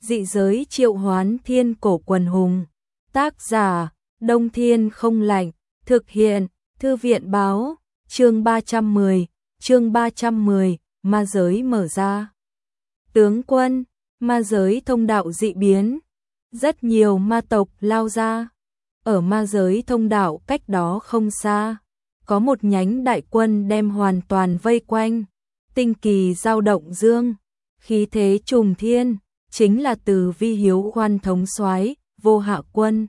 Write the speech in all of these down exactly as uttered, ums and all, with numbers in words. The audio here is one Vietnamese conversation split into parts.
Dị giới triệu hoán thiên cổ quần hùng. Tác giả, Đông Thiên Không Lạnh. Thực hiện, Thư viện báo. Chương ba trăm mười, chương ba trăm mười, ma giới mở ra. Tướng quân, ma giới thông đạo dị biến. Rất nhiều ma tộc lao ra. Ở ma giới thông đạo cách đó không xa, có một nhánh đại quân đem hoàn toàn vây quanh. Tinh kỳ dao động dương, khí thế trùng thiên, chính là từ Vi Hiếu Khoan thống soái, Vô Hạ quân.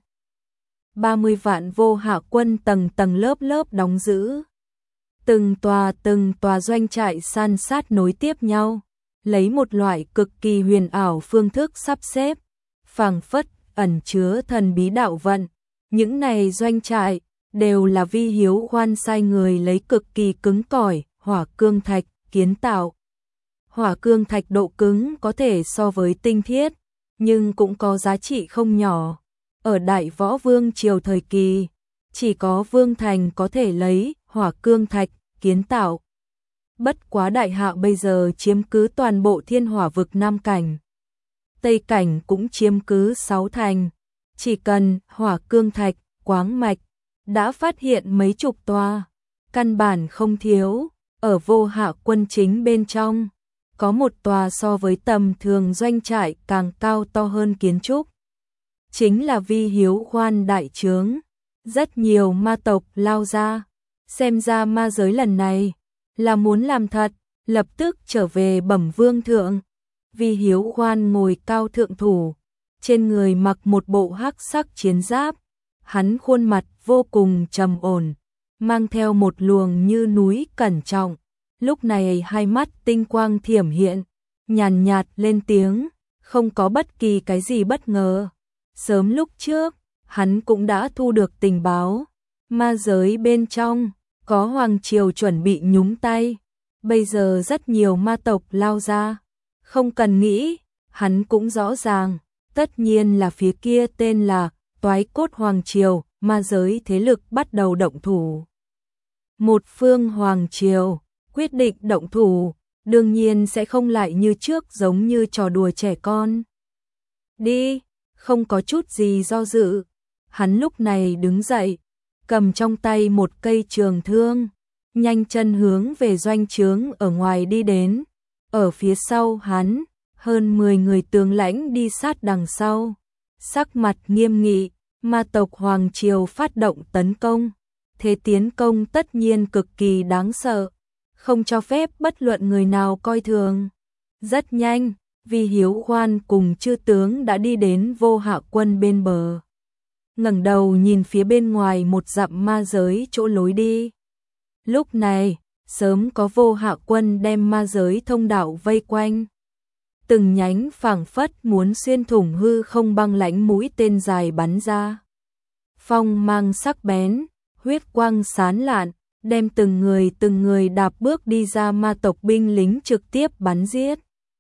ba mươi vạn Vô Hạ quân tầng tầng lớp lớp đóng giữ. Từng tòa từng tòa doanh trại san sát nối tiếp nhau, lấy một loại cực kỳ huyền ảo phương thức sắp xếp, phảng phất ẩn chứa thần bí đạo vận. Những này doanh trại đều là Vi Hiếu Khoan sai người lấy cực kỳ cứng cỏi hỏa cương thạch kiến tạo. Hỏa cương thạch độ cứng có thể so với tinh thiết, nhưng cũng có giá trị không nhỏ. Ở Đại Võ Vương triều thời kỳ, chỉ có Vương Thành có thể lấy hỏa cương thạch kiến tạo. Bất quá Đại Hạ bây giờ chiếm cứ toàn bộ Thiên Hỏa vực Nam cảnh. Tây cảnh cũng chiếm cứ sáu thành. Chỉ cần hỏa cương thạch, quáng mạch, đã phát hiện mấy chục tòa, căn bản không thiếu. Ở Vô Hạ quân chính bên trong, có một tòa so với tầm thường doanh trại càng cao to hơn kiến trúc. Chính là Vi Hiếu Khoan đại trướng. Rất nhiều ma tộc lao ra, xem ra ma giới lần này là muốn làm thật, lập tức trở về bẩm vương thượng. Vi Hiếu Khoan ngồi cao thượng thủ, trên người mặc một bộ hắc sắc chiến giáp, hắn khuôn mặt vô cùng trầm ổn, mang theo một luồng như núi cẩn trọng. Lúc này hai mắt tinh quang thiểm hiện, nhàn nhạt lên tiếng, không có bất kỳ cái gì bất ngờ. Sớm lúc trước, hắn cũng đã thu được tình báo, ma giới bên trong có hoàng triều chuẩn bị nhúng tay. Bây giờ rất nhiều ma tộc lao ra, không cần nghĩ, hắn cũng rõ ràng, tất nhiên là phía kia tên là Toái Cốt Hoàng Triều, ma giới thế lực bắt đầu động thủ. Một phương hoàng triều quyết định động thủ, đương nhiên sẽ không lại như trước giống như trò đùa trẻ con. Đi, không có chút gì do dự. Hắn lúc này đứng dậy, cầm trong tay một cây trường thương, nhanh chân hướng về doanh trướng ở ngoài đi đến. Ở phía sau hắn, hơn mười người tướng lãnh đi sát đằng sau. Sắc mặt nghiêm nghị, ma tộc Hoàng Triều phát động tấn công. Thế tiến công tất nhiên cực kỳ đáng sợ, không cho phép bất luận người nào coi thường. Rất nhanh, Vi Hiếu Khoan cùng chư tướng đã đi đến Vô Hạ quân bên bờ. Ngẩng đầu nhìn phía bên ngoài một dặm ma giới chỗ lối đi. Lúc này, sớm có Vô Hạ quân đem ma giới thông đạo vây quanh. Từng nhánh phảng phất muốn xuyên thủng hư không băng lãnh mũi tên dài bắn ra. Phong mang sắc bén, huyết quang sán lạn, đem từng người từng người đạp bước đi ra ma tộc binh lính trực tiếp bắn giết.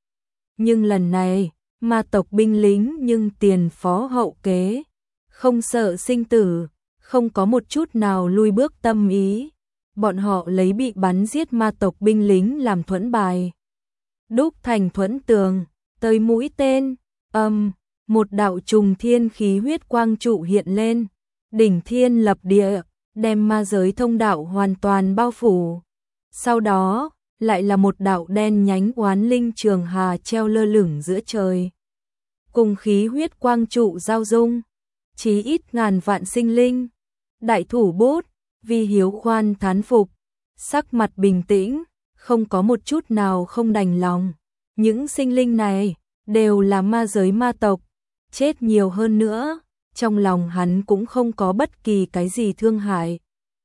Nhưng lần này, ma tộc binh lính nhưng tiền phó hậu kế, không sợ sinh tử, không có một chút nào lui bước tâm ý. Bọn họ lấy bị bắn giết ma tộc binh lính làm thuẫn bài, đúc thành thuẫn tường, tới mũi tên, âm, một đạo trùng thiên khí huyết quang trụ hiện lên, đỉnh thiên lập địa, đem ma giới thông đạo hoàn toàn bao phủ. Sau đó, lại là một đạo đen nhánh oán linh trường hà treo lơ lửng giữa trời. Cùng khí huyết quang trụ giao dung, chí ít ngàn vạn sinh linh. Đại thủ bút, Vi Hiếu Khoan thán phục, sắc mặt bình tĩnh, không có một chút nào không đành lòng. Những sinh linh này đều là ma giới ma tộc, chết nhiều hơn nữa, trong lòng hắn cũng không có bất kỳ cái gì thương hại.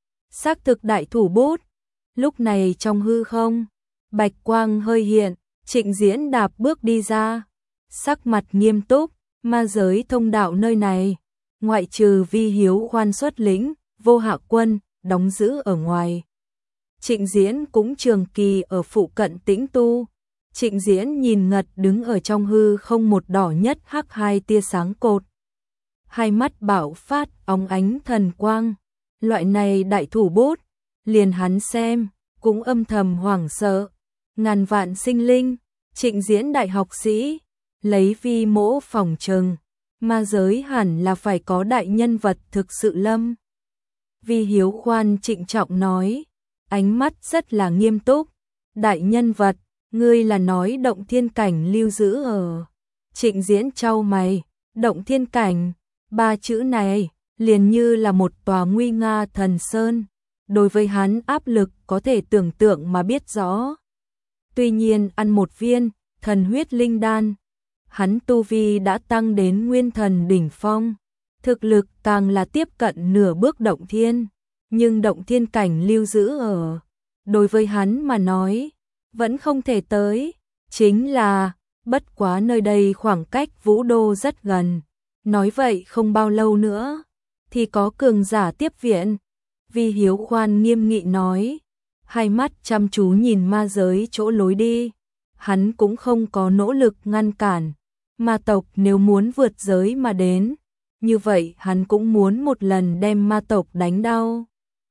Xác thực đại thủ bút. Lúc này trong hư không, bạch quang hơi hiện, Trịnh Diễn đạp bước đi ra, sắc mặt nghiêm túc. Ma giới thông đạo nơi này, ngoại trừ Vi Hiếu Khoan xuất lĩnh, Vô Hạ quân đóng giữ ở ngoài, Trịnh Diễn cũng trường kỳ ở phụ cận tĩnh tu. Trịnh Diễn nhìn ngật đứng ở trong hư không một đỏ nhất hắc hai tia sáng cột, hai mắt bạo phát óng ánh thần quang. Loại này đại thủ bút, liền hắn xem cũng âm thầm hoảng sợ. Ngàn vạn sinh linh, Trịnh Diễn đại học sĩ, lấy vi mỗ phỏng chừng, ma giới hẳn là phải có đại nhân vật thực sự lâm. Vi Hiếu Khoan trịnh trọng nói, ánh mắt rất là nghiêm túc, đại nhân vật, ngươi là nói động thiên cảnh lưu giữ ở. Trịnh Diễn chau mày, động thiên cảnh, ba chữ này, liền như là một tòa nguy nga thần sơn, đối với hắn áp lực có thể tưởng tượng mà biết rõ. Tuy nhiên ăn một viên, thần huyết linh đan, hắn tu vi đã tăng đến nguyên thần đỉnh phong, thực lực càng là tiếp cận nửa bước động thiên, nhưng động thiên cảnh lưu giữ ở, đối với hắn mà nói, vẫn không thể tới, chính là, bất quá nơi đây khoảng cách Vũ Đô rất gần, nói vậy không bao lâu nữa, thì có cường giả tiếp viện. Vi Hiếu Khoan nghiêm nghị nói, hai mắt chăm chú nhìn ma giới chỗ lối đi, hắn cũng không có nỗ lực ngăn cản, ma tộc nếu muốn vượt giới mà đến, như vậy hắn cũng muốn một lần đem ma tộc đánh đau.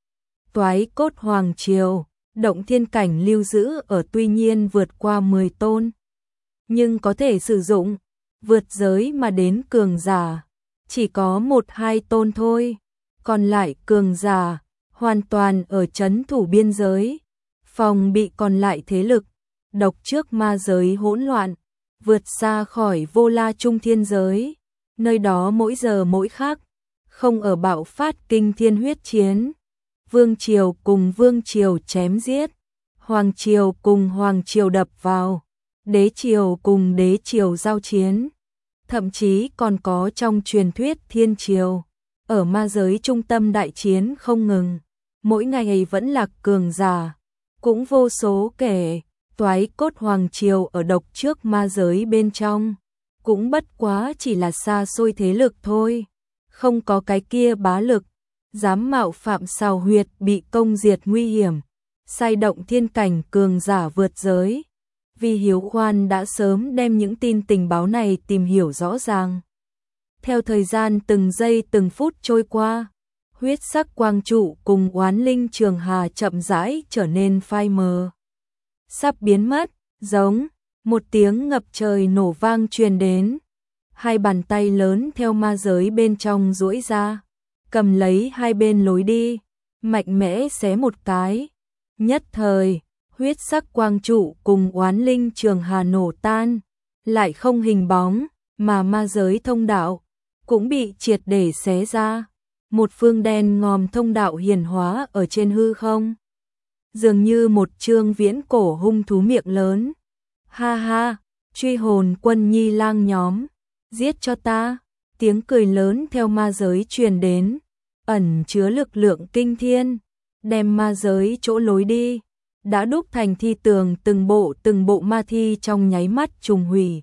Toái cốt hoàng triều, động thiên cảnh lưu giữ ở tuy nhiên vượt qua mười tôn, nhưng có thể sử dụng, vượt giới mà đến cường giả, chỉ có một hai tôn thôi, còn lại cường giả, hoàn toàn ở trấn thủ biên giới, phòng bị còn lại thế lực, độc trước ma giới hỗn loạn, vượt xa khỏi vô la trung thiên giới, nơi đó mỗi giờ mỗi khắc, không ở bạo phát kinh thiên huyết chiến, vương triều cùng vương triều chém giết, hoàng triều cùng hoàng triều đập vào, đế triều cùng đế triều giao chiến, thậm chí còn có trong truyền thuyết thiên triều, ở ma giới trung tâm đại chiến không ngừng, mỗi ngày vẫn là cường giả, cũng vô số kể, toái cốt hoàng triều ở độc trước ma giới bên trong, cũng bất quá chỉ là xa xôi thế lực thôi, không có cái kia bá lực, dám mạo phạm xào huyệt bị công diệt nguy hiểm, sai động thiên cảnh cường giả vượt giới. Vi Hiếu Khoan đã sớm đem những tin tình báo này tìm hiểu rõ ràng. Theo thời gian từng giây từng phút trôi qua, huyết sắc quang trụ cùng oán linh trường hà chậm rãi trở nên phai mờ. Sắp biến mất, giống, một tiếng ngập trời nổ vang truyền đến. Hai bàn tay lớn theo ma giới bên trong duỗi ra, cầm lấy hai bên lối đi, mạnh mẽ xé một cái. Nhất thời, huyết sắc quang trụ cùng oán linh trường hà nổ tan, lại không hình bóng, mà ma giới thông đạo cũng bị triệt để xé ra. Một phương đen ngòm thông đạo hiển hóa ở trên hư không, dường như một chương viễn cổ hung thú miệng lớn. Ha ha, truy hồn quân nhi lang nhóm, giết cho ta, tiếng cười lớn theo ma giới truyền đến, ẩn chứa lực lượng kinh thiên, đem ma giới chỗ lối đi, đã đúc thành thi tường từng bộ từng bộ ma thi trong nháy mắt trùng hủy.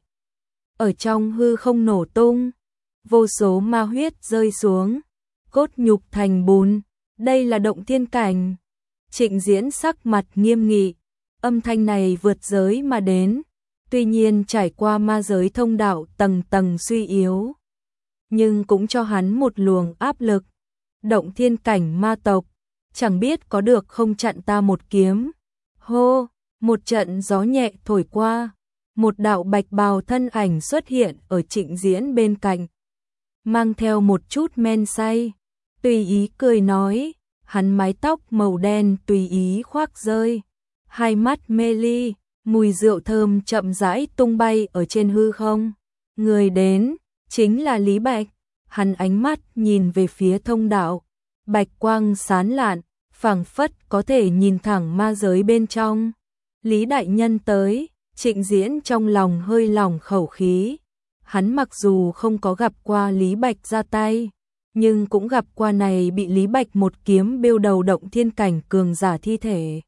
Ở trong hư không nổ tung, vô số ma huyết rơi xuống, cốt nhục thành bùn, đây là động thiên cảnh. Trịnh Diễn sắc mặt nghiêm nghị, âm thanh này vượt giới mà đến, tuy nhiên trải qua ma giới thông đạo tầng tầng suy yếu, nhưng cũng cho hắn một luồng áp lực. Động thiên cảnh ma tộc, chẳng biết có được không chặn ta một kiếm. Hô, một trận gió nhẹ thổi qua, một đạo bạch bào thân ảnh xuất hiện ở Trịnh Diễn bên cạnh, mang theo một chút men say, tùy ý cười nói, hắn mái tóc màu đen tùy ý khoác rơi, hai mắt mê ly, mùi rượu thơm chậm rãi tung bay ở trên hư không. Người đến, chính là Lý Bạch, hắn ánh mắt nhìn về phía thông đạo, bạch quang sáng lạn, phảng phất có thể nhìn thẳng ma giới bên trong. Lý đại nhân tới, Trịnh Diễn trong lòng hơi lỏng khẩu khí, hắn mặc dù không có gặp qua Lý Bạch ra tay, nhưng cũng gặp qua này bị Lý Bạch một kiếm bêu đầu động thiên cảnh cường giả thi thể.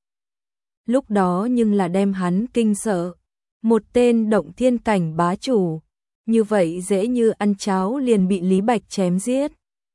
Lúc đó nhưng là đem hắn kinh sợ, một tên động thiên cảnh bá chủ, như vậy dễ như ăn cháo liền bị Lý Bạch chém giết.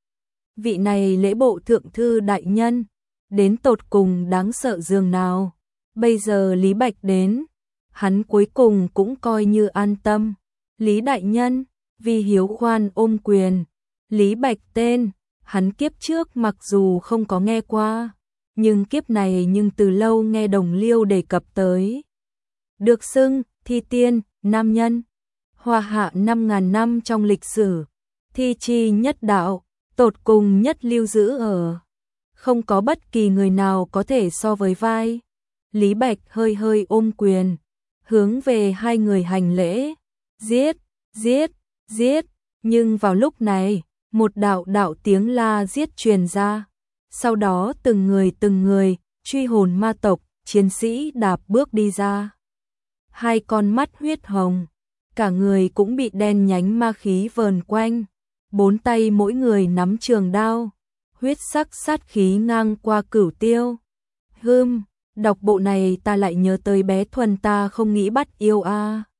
Vị này lễ bộ thượng thư đại nhân, đến tột cùng đáng sợ dường nào, bây giờ Lý Bạch đến, hắn cuối cùng cũng coi như an tâm. Lý đại nhân, Vi Hiếu Khoan ôm quyền, Lý Bạch tên, hắn kiếp trước mặc dù không có nghe qua, nhưng kiếp này nhưng từ lâu nghe Đồng Liêu đề cập tới. Được xưng, thi tiên, nam nhân. Hoa hạ năm ngàn năm trong lịch sử, thi chi nhất đạo, tột cùng nhất lưu giữ ở. Không có bất kỳ người nào có thể so với vai. Lý Bạch hơi hơi ôm quyền, hướng về hai người hành lễ. Giết, giết, giết. Nhưng vào lúc này, một đạo đạo tiếng la giết truyền ra. Sau đó từng người từng người, truy hồn ma tộc, chiến sĩ đạp bước đi ra. Hai con mắt huyết hồng, cả người cũng bị đen nhánh ma khí vờn quanh. Bốn tay mỗi người nắm trường đao, huyết sắc sát khí ngang qua cửu tiêu. Hừm, đọc bộ này ta lại nhớ tới bé Thuần ta không nghĩ bắt yêu a.